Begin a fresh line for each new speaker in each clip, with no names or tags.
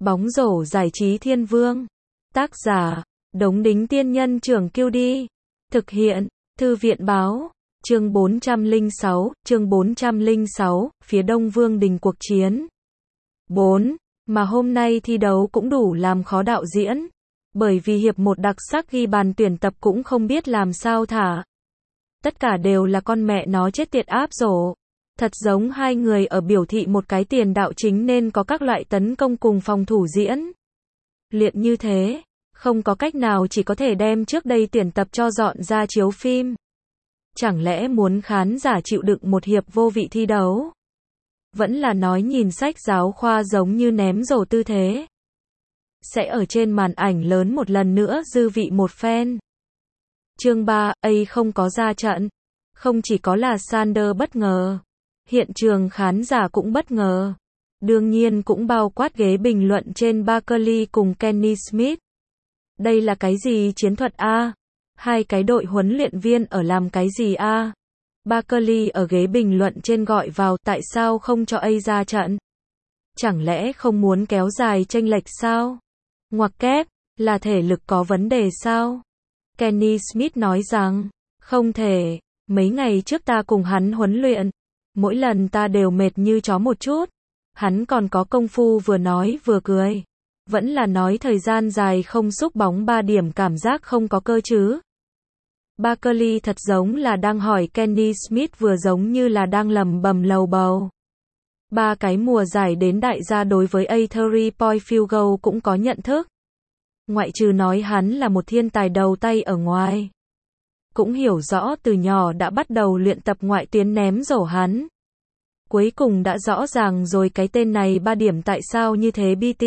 Bóng rổ giải trí thiên vương. Tác giả, Đống Đính Tiên Nhân Trưởng Kiêu Đi. Thực hiện, Thư viện Báo. Chương 406, phía Đông Vương đình cuộc chiến. 4. Mà hôm nay thi đấu cũng đủ làm khó đạo diễn. Bởi vì hiệp một đặc sắc ghi bàn tuyển tập cũng không biết làm sao thả. Tất cả đều là con mẹ nó chết tiệt áp rổ. Thật giống hai người ở biểu thị một cái tiền đạo chính nên có các loại tấn công cùng phòng thủ diễn. Luyện như thế, không có cách nào chỉ có thể đem trước đây tuyển tập cho dọn ra chiếu phim. Chẳng lẽ muốn khán giả chịu đựng một hiệp vô vị thi đấu? Vẫn là nói nhìn sách giáo khoa giống như ném rổ tư thế. Sẽ ở trên màn ảnh lớn một lần nữa dư vị một phen. Chương 3, không có ra trận. Không chỉ có là Sander bất ngờ. Hiện trường khán giả cũng bất ngờ. Đương nhiên cũng bao quát ghế bình luận trên Barkley cùng Kenny Smith. Đây là cái gì chiến thuật a? Hai cái đội huấn luyện viên ở làm cái gì a? Barkley ở ghế bình luận trên gọi vào tại sao không cho A ra trận? Chẳng lẽ không muốn kéo dài chênh lệch sao? Ngoặc kép, là thể lực có vấn đề sao? Kenny Smith nói rằng, không thể, mấy ngày trước ta cùng hắn huấn luyện. Mỗi lần ta đều mệt như chó một chút. Hắn còn có công phu vừa nói vừa cười. Vẫn là nói thời gian dài không xúc bóng 3 điểm cảm giác không có cơ chứ. Barkley thật giống là đang hỏi Kenny Smith vừa giống như là đang lẩm bẩm lầu bầu. 3 cái mùa giải đến đại gia đối với A 3-point field goal cũng có nhận thức. Ngoại trừ nói hắn là một thiên tài đầu tay ở ngoài. Cũng hiểu rõ từ nhỏ đã bắt đầu luyện tập ngoại tuyến ném rổ hắn. Cuối cùng đã rõ ràng rồi cái tên này 3 điểm tại sao như thế BT.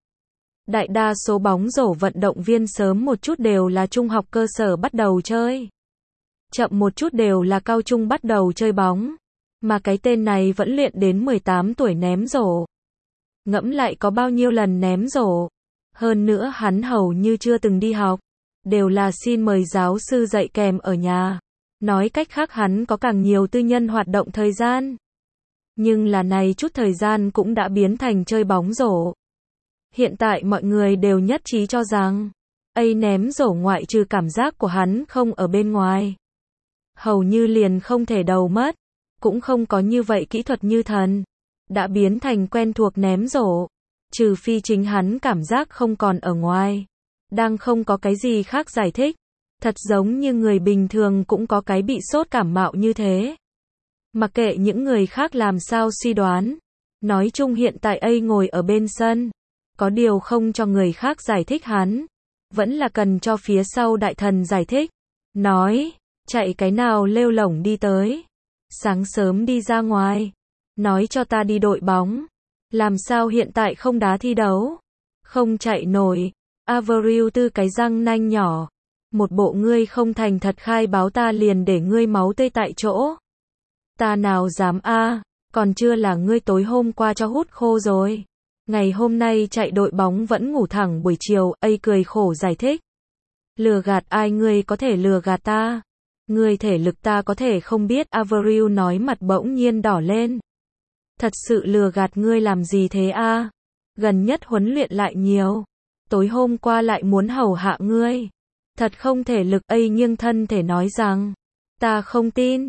Đại đa số bóng rổ vận động viên sớm một chút đều là trung học cơ sở bắt đầu chơi. Chậm một chút đều là cao trung bắt đầu chơi bóng. Mà cái tên này vẫn luyện đến 18 tuổi ném rổ. Ngẫm lại có bao nhiêu lần ném rổ. Hơn nữa hắn hầu như chưa từng đi học. Đều là xin mời giáo sư dạy kèm ở nhà. Nói cách khác hắn có càng nhiều tư nhân hoạt động thời gian. Nhưng là này chút thời gian cũng đã biến thành chơi bóng rổ. Hiện tại mọi người đều nhất trí cho rằng, A ném rổ ngoại trừ cảm giác của hắn không ở bên ngoài. Hầu như liền không thể đầu mất. Cũng không có như vậy kỹ thuật như thần. Đã biến thành quen thuộc ném rổ. Trừ phi chính hắn cảm giác không còn ở ngoài. Đang không có cái gì khác giải thích. Thật giống như người bình thường cũng có cái bị sốt cảm mạo như thế. Mặc kệ những người khác làm sao suy đoán. Nói chung hiện tại A ngồi ở bên sân. Có điều không cho người khác giải thích hắn. Vẫn là cần cho phía sau đại thần giải thích. Nói, chạy cái nào lêu lổng đi tới. Sáng sớm đi ra ngoài. Nói cho ta đi đội bóng. Làm sao hiện tại không đá thi đấu. Không chạy nổi. Avril tư cái răng nanh nhỏ. Một bộ ngươi không thành thật khai báo ta liền để ngươi máu tươi tại chỗ. Ta nào dám a, còn chưa là ngươi tối hôm qua cho hút khô rồi. Ngày hôm nay chạy đội bóng vẫn ngủ thẳng buổi chiều, A cười khổ giải thích. Lừa gạt ai ngươi có thể lừa gạt ta? Ngươi thể lực ta có thể không biết, Avril nói mặt bỗng nhiên đỏ lên. Thật sự lừa gạt ngươi làm gì thế a? Gần nhất huấn luyện lại nhiều. Tối hôm qua lại muốn hầu hạ ngươi. Thật không thể lực, A nghiêng thân thể nói rằng. Ta không tin,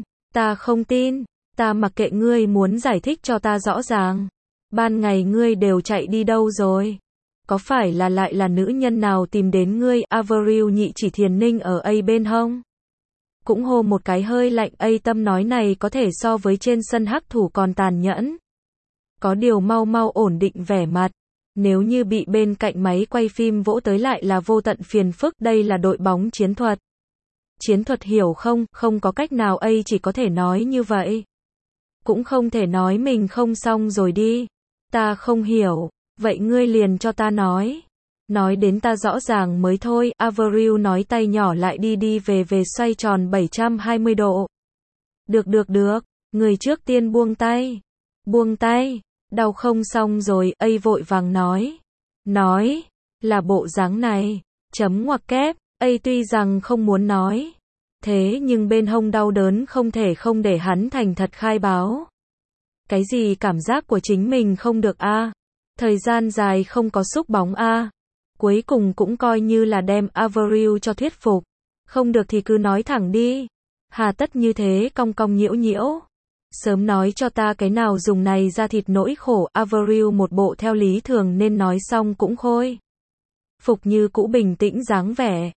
ta mặc kệ ngươi muốn giải thích cho ta rõ ràng. Ban ngày ngươi đều chạy đi đâu rồi? Có phải là lại là nữ nhân nào tìm đến ngươi? Avril nhị chỉ Thiền Ninh ở A bên hông. Cũng hô một cái hơi lạnh, A tâm nói này có thể so với trên sân hắc thủ còn tàn nhẫn. Có điều mau mau ổn định vẻ mặt. Nếu như bị bên cạnh máy quay phim vỗ tới lại là vô tận phiền phức, đây là đội bóng chiến thuật. Chiến thuật hiểu không? Không có cách nào, A chỉ có thể nói như vậy. Cũng không thể nói mình không xong rồi đi. Ta không hiểu. Vậy ngươi liền cho ta nói. Nói đến ta rõ ràng mới thôi. Avril nói tay nhỏ lại đi về xoay tròn 720 độ. Được. Người trước tiên buông tay. Buông tay. Đau không xong rồi. A vội vàng nói. Nói. Là bộ dáng này. Chấm ngoặc kép. A tuy rằng không muốn nói. Thế nhưng bên hông đau đớn không thể không để hắn thành thật khai báo. Cái gì cảm giác của chính mình không được a? Thời gian dài không có xúc bóng a. Cuối cùng cũng coi như là đem Avril cho thuyết phục. Không được thì cứ nói thẳng đi. Hà tất như thế cong cong nhiễu nhiễu. Sớm nói cho ta cái nào dùng này ra thịt nỗi khổ. Avril một bộ theo lý thường nên nói xong cũng khôi phục như cũ bình tĩnh dáng vẻ.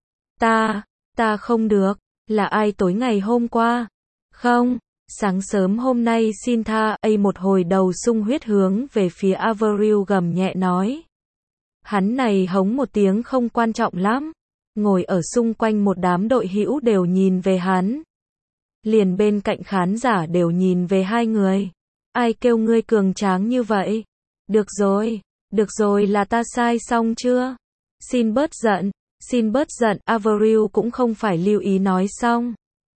Ta không được. Là ai tối ngày hôm qua? Không, sáng sớm hôm nay xin tha. Một hồi đầu sung huyết hướng về phía Avril gầm nhẹ nói. Hắn này hống một tiếng không quan trọng lắm. Ngồi ở xung quanh một đám đội hữu đều nhìn về hắn. Liền bên cạnh khán giả đều nhìn về hai người. Ai kêu ngươi cường tráng như vậy? Được rồi là ta sai xong chưa? Xin bớt giận, Avril cũng không phải lưu ý nói xong.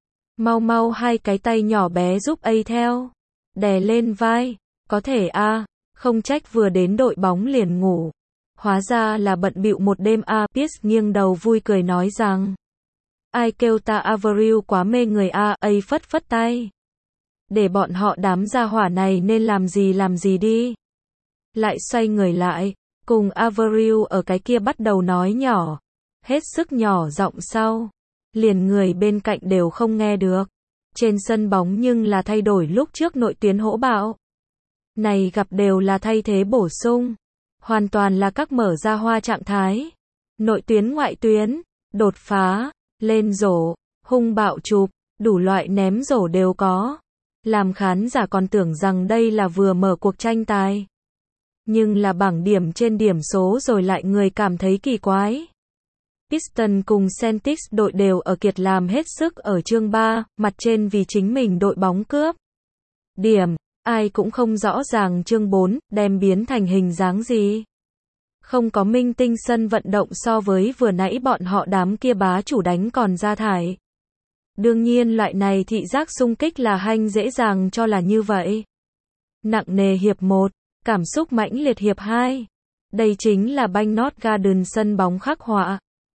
Mau hai cái tay nhỏ bé giúp theo. Đè lên vai, có thể a, không trách vừa đến đội bóng liền ngủ. Hóa ra là bận bịu một đêm a. Pierce nghiêng đầu vui cười nói rằng. Ai kêu ta Avril quá mê người a. Phất phất tay. Để bọn họ đám gia hỏa này nên làm gì đi. Lại xoay người lại, cùng Avril ở cái kia bắt đầu nói nhỏ. Hết sức nhỏ giọng sau. Liền người bên cạnh đều không nghe được. Trên sân bóng nhưng là thay đổi lúc trước nội tuyến hỗ bạo. Này gặp đều là thay thế bổ sung. Hoàn toàn là các mở ra hoa trạng thái. Nội tuyến ngoại tuyến, đột phá, lên rổ, hung bạo chụp, đủ loại ném rổ đều có. Làm khán giả còn tưởng rằng đây là vừa mở cuộc tranh tài. Nhưng là bảng điểm trên điểm số rồi lại người cảm thấy kỳ quái. Pistons cùng Celtics đội đều ở kiệt làm hết sức ở chương 3, mặt trên vì chính mình đội bóng cướp điểm. Ai cũng không rõ ràng chương 4, đem biến thành hình dáng gì. Không có minh tinh sân vận động so với vừa nãy bọn họ đám kia bá chủ đánh còn ra thải. Đương nhiên loại này thị giác xung kích là hanh dễ dàng cho là như vậy. Nặng nề hiệp 1, cảm xúc mãnh liệt hiệp 2. Đây chính là Banh Not Garden sân bóng khắc họa.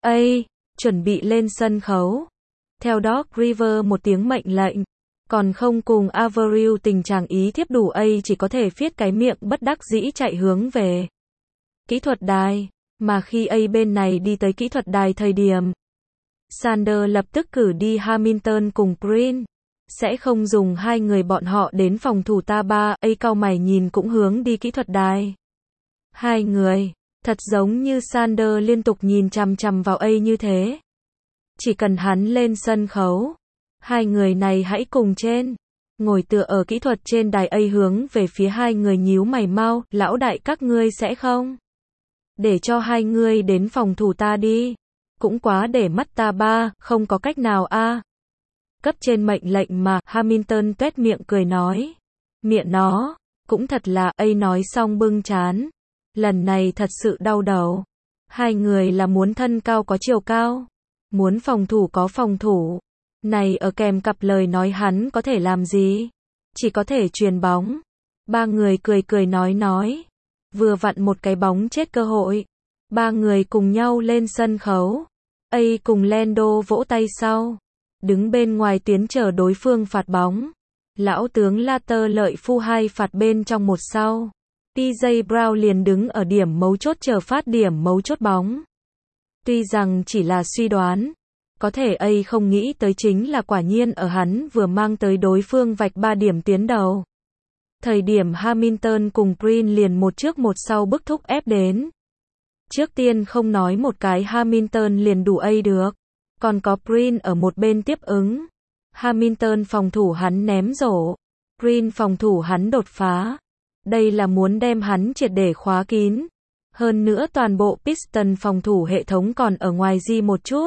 Chuẩn bị lên sân khấu. Theo Doc Rivers một tiếng mệnh lệnh. Còn không cùng Avril tình trạng ý thiếp đủ chỉ có thể viết cái miệng bất đắc dĩ chạy hướng về kỹ thuật đài. Mà khi bên này đi tới kỹ thuật đài thời điểm, Sanders lập tức cử đi Hamilton cùng Green. Sẽ không dùng hai người bọn họ đến phòng thủ ta ba. Cau mày nhìn cũng hướng đi kỹ thuật đài. Hai người, thật giống như Sanders liên tục nhìn chằm chằm vào như thế. Chỉ cần hắn lên sân khấu, hai người này hãy cùng trên. Ngồi tựa ở kỹ thuật trên đài hướng về phía hai người nhíu mày mau. Lão đại các ngươi sẽ không để cho hai ngươi đến phòng thủ ta đi. Cũng quá để mắt ta ba, không có cách nào a. Cấp trên mệnh lệnh mà. Hamilton tuét miệng cười nói. Miệng nó, cũng thật là. Nói xong bưng chán. Lần này thật sự đau đầu. Hai người là muốn thân cao có chiều cao, muốn phòng thủ có phòng thủ. Này ở kèm cặp lời nói hắn có thể làm gì? Chỉ có thể chuyền bóng. Ba người cười nói. Vừa vặn một cái bóng chết cơ hội. Ba người cùng nhau lên sân khấu. Cùng Lando vỗ tay sau. Đứng bên ngoài tuyến chờ đối phương phạt bóng. Lão tướng Latter lợi phu hai phạt bên trong một sau. TJ Brown liền đứng ở điểm mấu chốt chờ phát điểm mấu chốt bóng. Tuy rằng chỉ là suy đoán, có thể không nghĩ tới chính là quả nhiên ở hắn vừa mang tới đối phương vạch 3 điểm tuyến đầu. Thời điểm Hamilton cùng Green liền một trước một sau bức thúc ép đến. Trước tiên không nói một cái Hamilton liền đủ được, còn có Green ở một bên tiếp ứng. Hamilton phòng thủ hắn ném rổ, Green phòng thủ hắn đột phá. Đây là muốn đem hắn triệt để khóa kín. Hơn nữa toàn bộ Piston phòng thủ hệ thống còn ở ngoài một chút.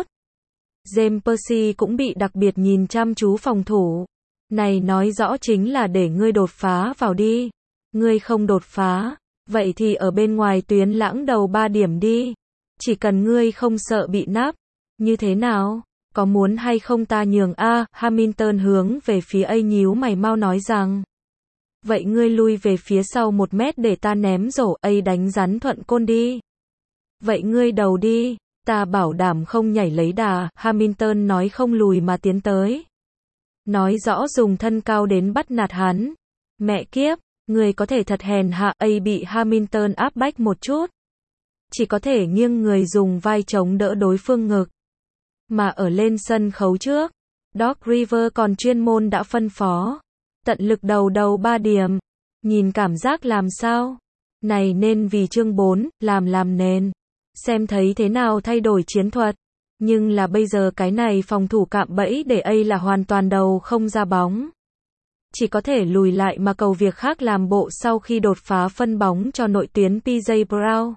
James Percy cũng bị đặc biệt nhìn chăm chú phòng thủ. Này nói rõ chính là để ngươi đột phá vào đi. Ngươi không đột phá, vậy thì ở bên ngoài tuyến lãng đầu 3 điểm đi. Chỉ cần ngươi không sợ bị nắp. Như thế nào? Có muốn hay không ta nhường Hamilton hướng về phía nhíu mày mau nói rằng. Vậy ngươi lui về phía sau 1 mét để ta ném rổ đánh rắn thuận côn đi. Vậy ngươi đầu đi, ta bảo đảm không nhảy lấy đà. Hamilton nói không lùi mà tiến tới. Nói rõ dùng thân cao đến bắt nạt hắn. Mẹ kiếp, Người có thể thật hèn hạ, A bị Hamilton áp bách một chút. Chỉ có thể nghiêng người dùng vai chống đỡ đối phương ngực. Mà ở lên sân khấu trước, Doc Rivers còn chuyên môn đã phân phó. Tận lực đầu 3 điểm. Nhìn cảm giác làm sao? Này nên vì chương 4, làm nền. Xem thấy thế nào thay đổi chiến thuật. Nhưng là bây giờ cái này phòng thủ cạm bẫy để A là hoàn toàn đầu không ra bóng. Chỉ có thể lùi lại mà cầu việc khác làm bộ sau khi đột phá phân bóng cho nội tuyến PJ Brown.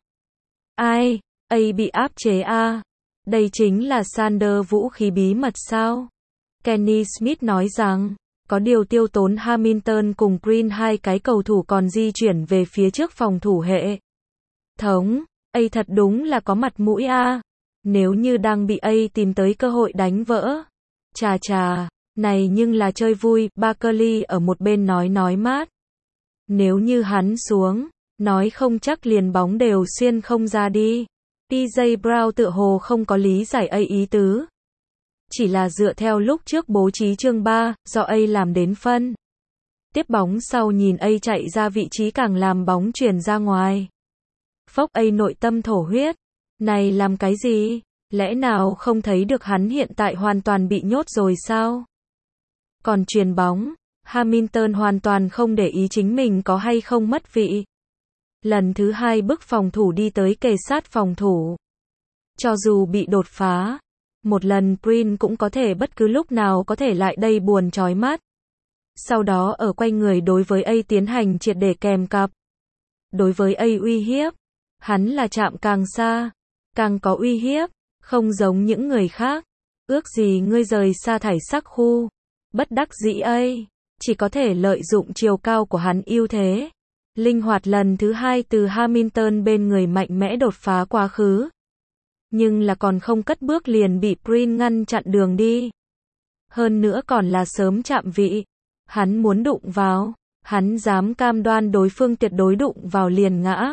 Ai? A bị áp chế a. Đây chính là Sanders vũ khí bí mật sao? Kenny Smith nói rằng, có điều tiêu tốn Hamilton cùng Green hai cái cầu thủ còn di chuyển về phía trước phòng thủ hệ thống. A thật đúng là có mặt mũi a. Nếu như đang bị A tìm tới cơ hội đánh vỡ. Chà, này nhưng là chơi vui, Barkley ở một bên nói mát. Nếu như hắn xuống, nói không chắc liền bóng đều xuyên không ra đi. PJ Brown tựa hồ không có lý giải A ý tứ. Chỉ là dựa theo lúc trước bố trí chương 3, do A làm đến phân. Tiếp bóng sau nhìn A chạy ra vị trí càng làm bóng chuyển ra ngoài. Phốc, A nội tâm thổ huyết. Này làm cái gì? Lẽ nào không thấy được hắn hiện tại hoàn toàn bị nhốt rồi sao? Còn chuyền bóng, Hamilton hoàn toàn không để ý chính mình có hay không mất vị. Lần thứ 2 bức phòng thủ đi tới kề sát phòng thủ. Cho dù bị đột phá, một lần Green cũng có thể bất cứ lúc nào có thể lại đây buồn chói mắt. Sau đó ở quay người đối với A tiến hành triệt để kèm cặp. Đối với A uy hiếp, hắn là chạm càng xa, càng có uy hiếp, không giống những người khác. Ước gì ngươi rời xa thải sắc khu. Bất đắc dĩ A, chỉ có thể lợi dụng chiều cao của hắn ưu thế. Linh hoạt lần thứ 2 từ Hamilton bên người mạnh mẽ đột phá quá khứ. Nhưng là còn không cất bước liền bị Green ngăn chặn đường đi. Hơn nữa còn là sớm chạm vị. Hắn muốn đụng vào, hắn dám cam đoan đối phương tuyệt đối đụng vào liền ngã.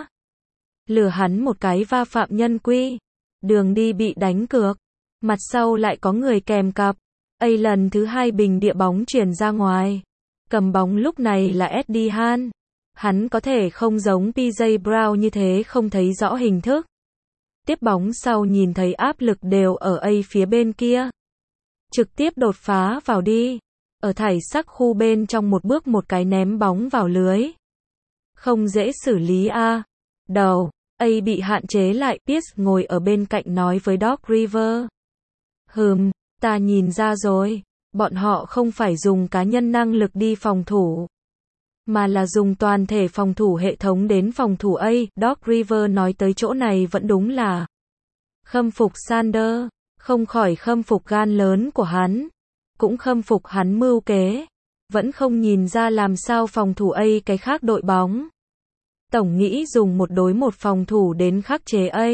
Lừa hắn một cái va phạm nhân quy. Đường đi bị đánh cược. Mặt sau lại có người kèm cặp. A lần thứ 2 bình địa bóng chuyển ra ngoài. Cầm bóng lúc này là Eddie Han. Hắn có thể không giống PJ Brown như thế không thấy rõ hình thức. Tiếp bóng sau nhìn thấy áp lực đều ở A phía bên kia. Trực tiếp đột phá vào đi. Ở thải sắc khu bên trong một bước một cái ném bóng vào lưới. Không dễ xử lý a. Đầu, A bị hạn chế lại. Pierce ngồi ở bên cạnh nói với Doc Rivers. Ta nhìn ra rồi. Bọn họ không phải dùng cá nhân năng lực đi phòng thủ. Mà là dùng toàn thể phòng thủ hệ thống đến phòng thủ A. Doc Rivers nói tới chỗ này vẫn đúng là khâm phục Sanders. Không khỏi khâm phục gan lớn của hắn. Cũng khâm phục hắn mưu kế. Vẫn không nhìn ra làm sao phòng thủ A cái khác đội bóng. Tổng nghĩ dùng một đối một phòng thủ đến khắc chế A.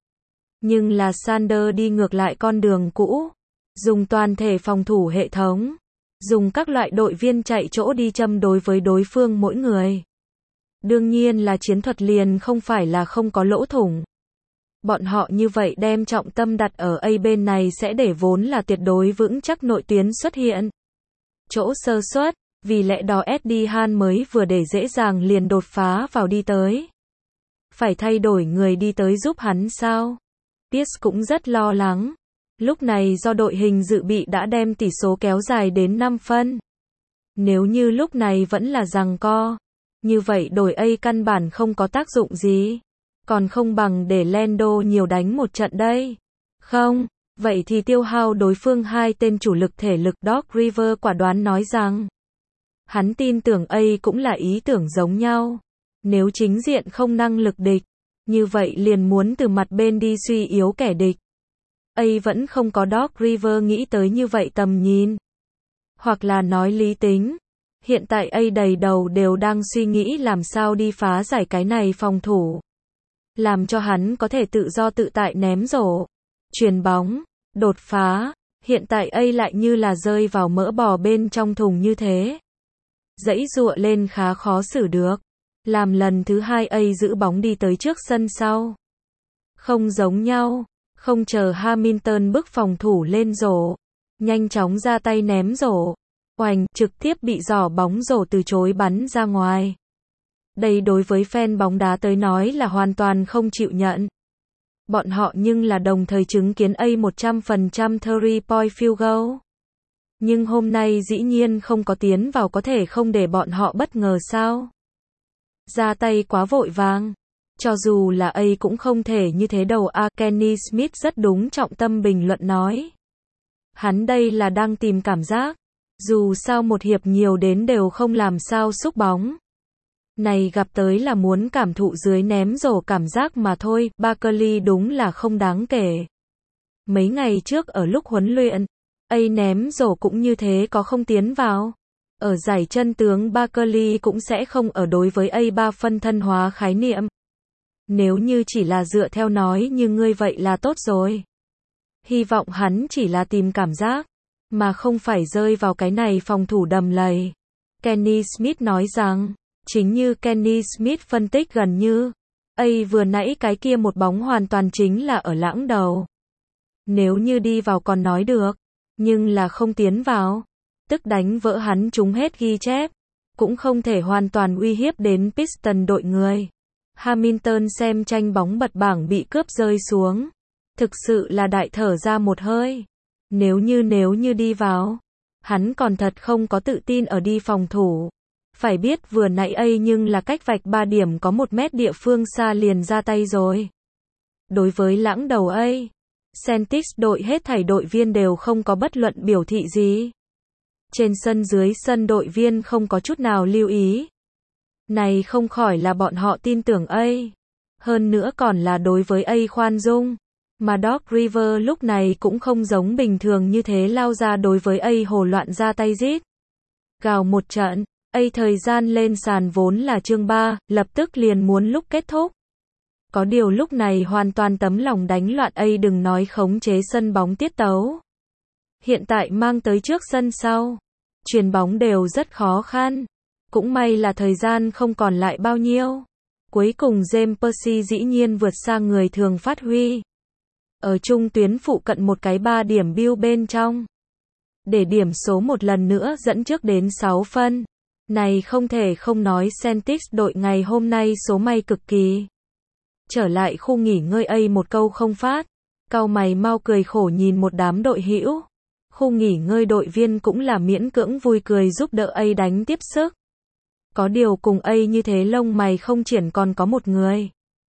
Nhưng là Sanders đi ngược lại con đường cũ. Dùng toàn thể phòng thủ hệ thống. Dùng các loại đội viên chạy chỗ đi châm đối với đối phương mỗi người. Đương nhiên là chiến thuật liền không phải là không có lỗ thủng. Bọn họ như vậy đem trọng tâm đặt ở A bên này sẽ để vốn là tuyệt đối vững chắc nội tuyến xuất hiện. Chỗ sơ suất, vì lẽ đó Eddie Han mới vừa để dễ dàng liền đột phá vào đi tới. Phải thay đổi người đi tới giúp hắn sao? Pierce cũng rất lo lắng. Lúc này do đội hình dự bị đã đem tỷ số kéo dài đến 5 phân. Nếu như lúc này vẫn là giằng co, như vậy đổi A căn bản không có tác dụng gì. Còn không bằng để Lando nhiều đánh một trận đây. Không, vậy thì tiêu hao đối phương hai tên chủ lực thể lực. Doc Rivers quả đoán nói rằng, hắn tin tưởng A cũng là ý tưởng giống nhau. Nếu chính diện không năng lực địch, như vậy liền muốn từ mặt bên đi suy yếu kẻ địch. A vẫn không có Doc Rivers nghĩ tới như vậy tầm nhìn. Hoặc là nói lý tính. Hiện tại A đầy đầu đều đang suy nghĩ làm sao đi phá giải cái này phòng thủ. Làm cho hắn có thể tự do tự tại ném rổ, chuyền bóng, đột phá. Hiện tại A lại như là rơi vào mỡ bò bên trong thùng như thế. Giãy giụa lên khá khó xử được. Làm lần thứ 2 A giữ bóng đi tới trước sân sau. Không giống nhau. Không chờ Hamilton bức phòng thủ lên rổ. Nhanh chóng ra tay ném rổ. Oành, trực tiếp bị giỏ bóng rổ từ chối bắn ra ngoài. Đây đối với fan bóng đá tới nói là hoàn toàn không chịu nhận. Bọn họ nhưng là đồng thời chứng kiến A 100% 3-point field goal. Nhưng hôm nay dĩ nhiên không có tiến vào, có thể không để bọn họ bất ngờ sao? Ra tay quá vội vàng. Cho dù là A cũng không thể như thế đâu à, Kenny Smith rất đúng trọng tâm bình luận nói. Hắn đây là đang tìm cảm giác. Dù sao một hiệp nhiều đến đều không làm sao xúc bóng. Này gặp tới là muốn cảm thụ dưới ném rổ cảm giác mà thôi, Barkley đúng là không đáng kể. Mấy ngày trước ở lúc huấn luyện, A ném rổ cũng như thế có không tiến vào. Ở giải chân tướng Barkley cũng sẽ không ở đối với A 3 phân thân hóa khái niệm. Nếu như chỉ là dựa theo nói như ngươi vậy là tốt rồi. Hy vọng hắn chỉ là tìm cảm giác, mà không phải rơi vào cái này phòng thủ đầm lầy. Kenny Smith nói rằng, chính như Kenny Smith phân tích gần như, A vừa nãy cái kia một bóng hoàn toàn chính là ở lãng đầu. Nếu như đi vào còn nói được, nhưng là không tiến vào, tức đánh vỡ hắn trúng hết ghi chép, cũng không thể hoàn toàn uy hiếp đến Piston đội người. Hamilton xem tranh bóng bật bảng bị cướp rơi xuống, thực sự là đại thở ra một hơi. Nếu như đi vào, hắn còn thật không có tự tin ở đi phòng thủ. Phải biết vừa nãy A nhưng là cách vạch 3 điểm có 1 mét địa phương xa liền ra tay rồi. Đối với lãng đầu A, Celtics đội hết thảy đội viên đều không có bất luận biểu thị gì. Trên sân dưới sân đội viên không có chút nào lưu ý. Này không khỏi là bọn họ tin tưởng A. Hơn nữa còn là đối với A khoan dung. Mà Doc Rivers lúc này cũng không giống bình thường như thế lao ra đối với A hồ loạn ra tay rít. Gào một trận, A thời gian lên sàn vốn là chương 3, lập tức liền muốn lúc kết thúc. Có điều lúc này hoàn toàn tấm lòng đánh loạn A đừng nói khống chế sân bóng tiết tấu. Hiện tại mang tới trước sân sau. Chuyền bóng đều rất khó khăn. Cũng may là thời gian không còn lại bao nhiêu. Cuối cùng James Percy dĩ nhiên vượt xa người thường phát huy. Ở trung tuyến phụ cận một cái 3 điểm bill bên trong. Để điểm số một lần nữa dẫn trước đến 6 phân. Này không thể không nói Celtics đội ngày hôm nay số may cực kỳ. Trở lại khu nghỉ ngơi A một câu không phát. Cau mày mau cười khổ nhìn một đám đội hữu. Khu nghỉ ngơi đội viên cũng là miễn cưỡng vui cười giúp đỡ A đánh tiếp sức. Có điều cùng A như thế lông mày không triển còn có một người.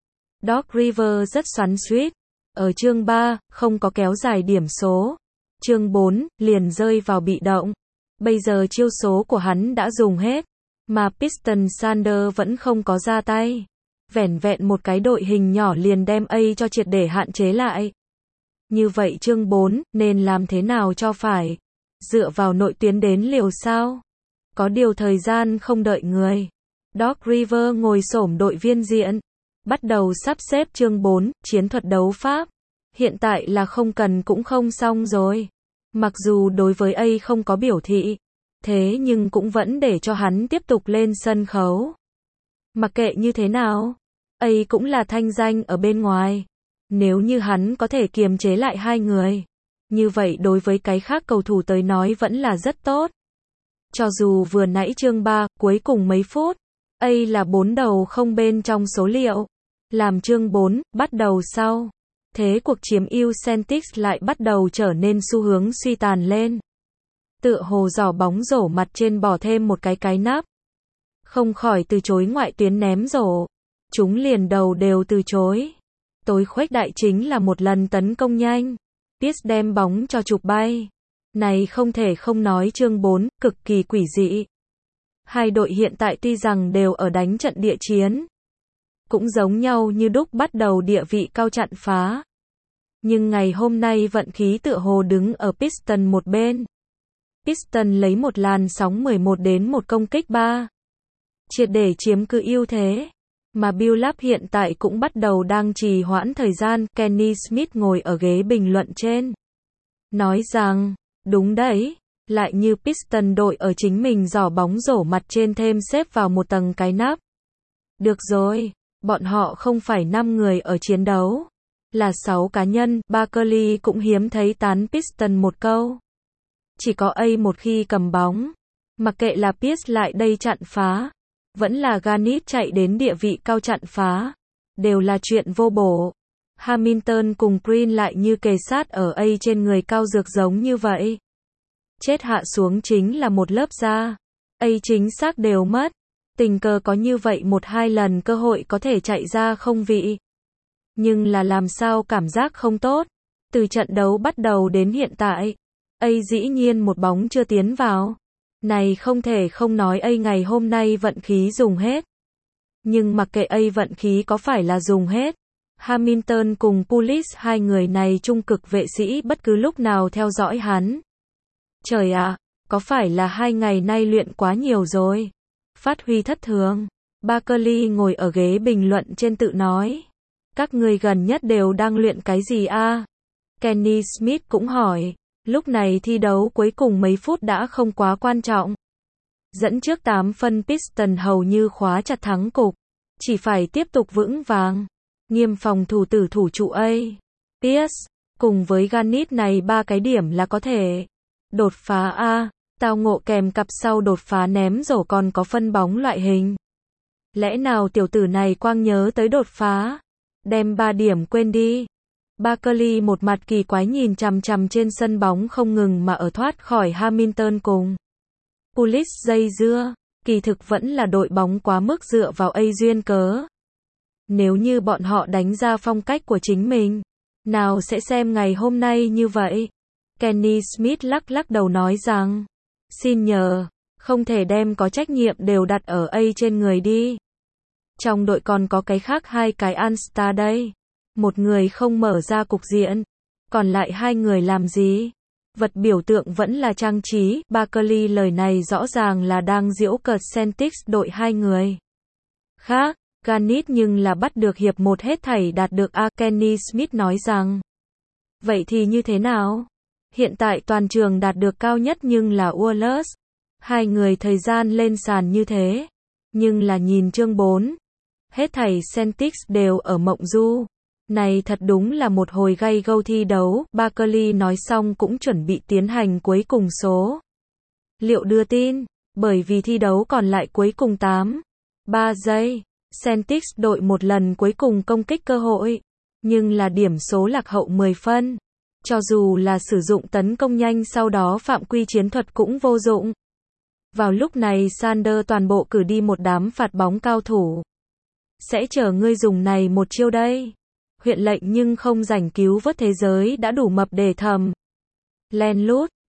Doc Rivers rất xoắn xuýt. Ở chương 3, không có kéo dài điểm số. Chương 4, liền rơi vào bị động. Bây giờ chiêu số của hắn đã dùng hết. Mà Piston Sander vẫn không có ra tay. Vẻn vẹn một cái đội hình nhỏ liền đem A cho triệt để hạn chế lại. Như vậy chương 4, nên làm thế nào cho phải? Dựa vào nội tuyến đến liều sao? Có điều thời gian không đợi người. Doc Rivers ngồi xổm đội viên diện. Bắt đầu sắp xếp chương 4, chiến thuật đấu pháp. Hiện tại là không cần cũng không xong rồi. Mặc dù đối với A không có biểu thị. Thế nhưng cũng vẫn để cho hắn tiếp tục lên sân khấu. Mặc kệ như thế nào, A cũng là thanh danh ở bên ngoài. Nếu như hắn có thể kiềm chế lại hai người. Như vậy đối với cái khác cầu thủ tới nói vẫn là rất tốt. Cho dù vừa nãy chương 3, cuối cùng mấy phút, A là 4 đầu không bên trong số liệu. Làm chương 4, bắt đầu sau. Thế cuộc chiếm ưu Celtics lại bắt đầu trở nên xu hướng suy tàn lên. Tựa hồ giỏ bóng rổ mặt trên bỏ thêm một cái nắp. Không khỏi từ chối ngoại tuyến ném rổ. Chúng liền đầu đều từ chối. Tối khuếch đại chính là một lần tấn công nhanh. Pierce đem bóng cho chụp bay. Này không thể không nói chương 4, cực kỳ quỷ dị. Hai đội hiện tại tuy rằng đều ở đánh trận địa chiến. Cũng giống nhau như đúc bắt đầu địa vị cao chặn phá. Nhưng ngày hôm nay vận khí tựa hồ đứng ở Piston một bên. Piston lấy một làn sóng 11 đến một công kích 3. Triệt để chiếm cứ ưu thế. Mà Bill Lap hiện tại cũng bắt đầu đang trì hoãn thời gian. Kenny Smith ngồi ở ghế bình luận trên. Nói rằng, đúng đấy, lại như Piston đội ở chính mình giỏ bóng rổ mặt trên thêm xếp vào một tầng cái nắp. Được rồi, bọn họ không phải 5 người ở chiến đấu. Là 6 cá nhân, Barkley cũng hiếm thấy tán Piston một câu. Chỉ có A một khi cầm bóng. Mặc kệ là Pierce lại đây chặn phá. Vẫn là Garnett chạy đến địa vị cao chặn phá. Đều là chuyện vô bổ. Hamilton cùng Green lại như kề sát ở A trên người cao dược giống như vậy. Chết hạ xuống chính là một lớp da. A chính xác đều mất. Tình cờ có như vậy một hai lần cơ hội có thể chạy ra không vị. Nhưng là làm sao cảm giác không tốt. Từ trận đấu bắt đầu đến hiện tại, A dĩ nhiên một bóng chưa tiến vào. Này không thể không nói A ngày hôm nay vận khí dùng hết. Nhưng mặc kệ A vận khí có phải là dùng hết, Hamilton cùng Pulis hai người này trung cực vệ sĩ bất cứ lúc nào theo dõi hắn. Trời ạ, có phải là 2 ngày nay luyện quá nhiều rồi? Phát huy thất thường. Barkley ngồi ở ghế bình luận trên tự nói. Các người gần nhất đều đang luyện cái gì a? Kenny Smith cũng hỏi. Lúc này thi đấu cuối cùng mấy phút đã không quá quan trọng. Dẫn trước 8 phân Piston hầu như khóa chặt thắng cục. Chỉ phải tiếp tục vững vàng. Nghiêm phòng thủ tử thủ trụ A. Pierce. Cùng với Garnett này 3 cái điểm là có thể. Đột phá A. Tao ngộ kèm cặp sau đột phá ném rổ còn có phân bóng loại hình. Lẽ nào tiểu tử này quang nhớ tới đột phá. Đem 3 điểm quên đi. Barkley một mặt kỳ quái nhìn chằm chằm trên sân bóng không ngừng mà ở thoát khỏi Hamilton cùng Pulis dây dưa. Kỳ thực vẫn là đội bóng quá mức dựa vào A duyên cớ. Nếu như bọn họ đánh ra phong cách của chính mình, nào sẽ xem ngày hôm nay như vậy. Kenny Smith lắc lắc đầu nói rằng, xin nhờ, không thể đem có trách nhiệm đều đặt ở A trên người đi. Trong đội còn có cái khác 2 cái All-Star đây. Một người không mở ra cục diện, còn lại 2 người làm gì? Vật biểu tượng vẫn là trang trí. Barkley lời này rõ ràng là đang giễu cợt Celtics đội 2 người khác. Garnett nhưng là bắt được hiệp 1 hết thảy đạt được A. Kenny Smith nói rằng, vậy thì như thế nào? Hiện tại toàn trường đạt được cao nhất nhưng là Wallace. 2 người thời gian lên sàn như thế. Nhưng là nhìn chương 4. Hết thảy Celtics đều ở mộng du. Này thật đúng là một hồi gay gâu thi đấu. Barkley nói xong cũng chuẩn bị tiến hành cuối cùng số liệu đưa tin. Bởi vì thi đấu còn lại cuối cùng 3 giây. Celtics đội một lần cuối cùng công kích cơ hội. Nhưng là điểm số lạc hậu 10 phân. Cho dù là sử dụng tấn công nhanh sau đó phạm quy chiến thuật cũng vô dụng. Vào lúc này Sander toàn bộ cử đi một đám phạt bóng cao thủ. Sẽ chờ ngươi dùng này một chiêu đây. Huyện lệnh nhưng không rảnh cứu vớt thế giới đã đủ mập để thầm. Len lút.